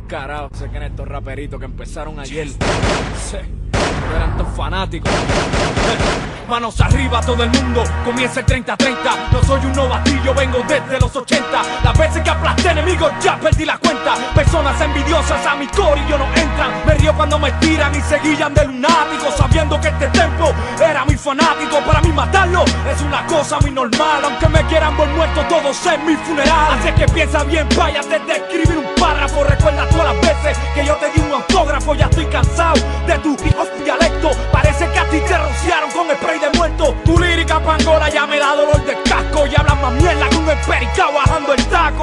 carajo se creen estos raperitos que empezaron ayer? Sí, no eran tan fanáticos. Manos arriba todo el mundo, comienza el 30-30. No soy un novatillo, vengo desde los 80. Las veces que aplasté enemigos ya perdí la cuenta. Personas envidiosas a mi corillo no entran. Me río cuando me tiran y se guillan de lunáticos, sabiendo que este tempo era muy fanático. Para mí matarlo es una cosa muy normal, aunque me quieran por muerto todos en mi funeral. Así que piensa bien, vaya, antes de escribir un párrafo. Recuerda todas las veces que yo te di un autógrafo. Ya estoy cansado de tu dialecto. Parece que a ti te rociaron con spray de muerto. Tu lírica pangola ya me da dolor de casco y hablas más mierda que un empericao bajando el taco.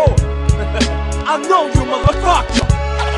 I know you, motherfucker.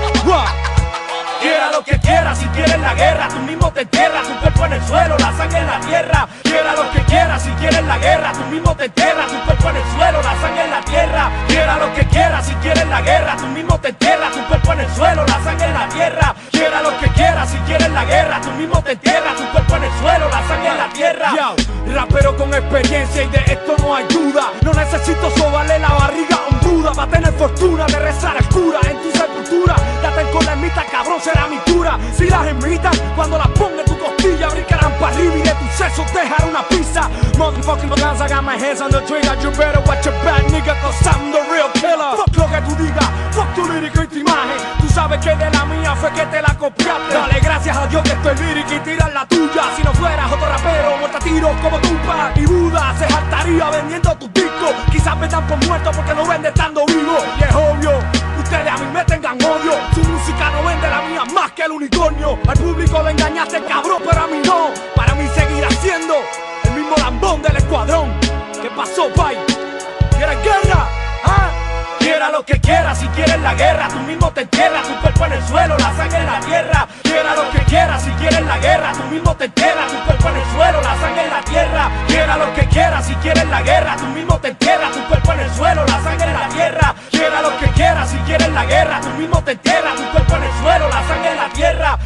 Quiera lo que quiera, si quieres la guerra, tú mismo te entierras, tu cuerpo en el suelo, la sangre en la tierra. Quiera lo que quiera, si quieres la guerra, tú mismo te entierras, tu cuerpo en el suelo, la sangre en la tierra. Quiera lo que quiera, si quieres la guerra, tú mismo te entierras, tu cuerpo en el suelo, la sangre en la tierra. Quiera lo que quiera, si quieres la guerra, tú mismo te entierras, tu cuerpo en el suelo, la sangre en la tierra. Yo, rapero con experiencia y de esto no hay duda. No necesito sobarle la barriga a un Buda para tener fortuna de rezar al cura en tu sepultura. Date con la ermita, cabrón, será mi cura. Si las ermitas, cuando las ponga en tu costilla, brincarán para arriba y de tus sesos dejar una pizza. Motherfucking guns, I got my hands on the trigger. You better watch your back, nigga, cause I'm the real killer. Fuck lo que tú digas, fuck tu lírica y tu imagen. Tú sabes que de la mía fue que te la copiaste. Dale gracias a Dios que estoy lírica y tirar la tuya. Si no fueras otro rapero, muerta a tiros como Tupac y Buda, se jaltaría vendiendo tus discos. Quizás me dan por muerto porque no vende estando vivo. Y es obvio, ustedes a mí me tengan odio. Su música no vende, la mía más que el unicornio. Al público le engañaste, cabrón, pero a mí no. Para mí seguirá siendo el mismo lambón del escuadrón. ¿Qué pasó, pai? ¿Quieres guerra? ¿Ah? Quiera lo que quiera, si quieres la guerra, tú mismo te entierras, tu cuerpo en el suelo, la sangre en la tierra. Quiera lo que quiera, si quieres la guerra, tú mismo te entierras, tu cuerpo en el suelo, la sangre en la tierra. Quiera lo que quiera, si quieres la guerra, tú mismo te entierras, tu cuerpo en el suelo, la sangre en la tierra. Quiera lo que quiera, si quieres la guerra, tú mismo te entierras, tu cuerpo en el suelo, la sangre en la tierra.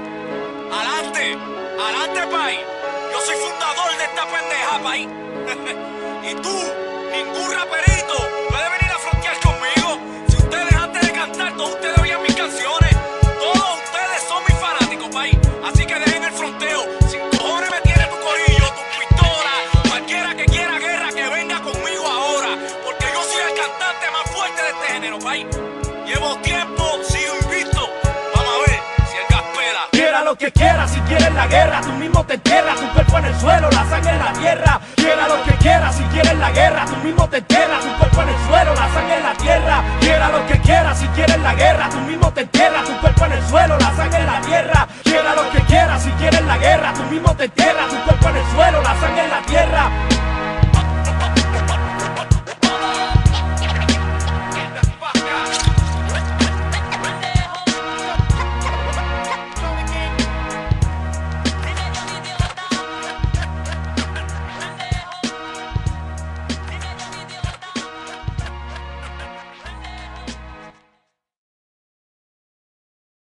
Adelante, adelante, pai. Yo soy fundador de esta pendeja, pai. Y tú, ningún raperito puede venir a frontear conmigo. Si ustedes antes de cantar, todos ustedes oían mis canciones. Todos ustedes son mis fanáticos, pai. Así que dejen el fronteo. Sin cojones me tiene tu corillo, tu pistola. Cualquiera que quiera guerra, que venga conmigo ahora. Porque yo soy el cantante más fuerte de este género, pai. Llevo tiempo, sigo invicto. Vamos a ver si el gas pela. Quiera lo que quiera, si quieres la guerra, tú mismo te entierras, tu cuerpo en el suelo.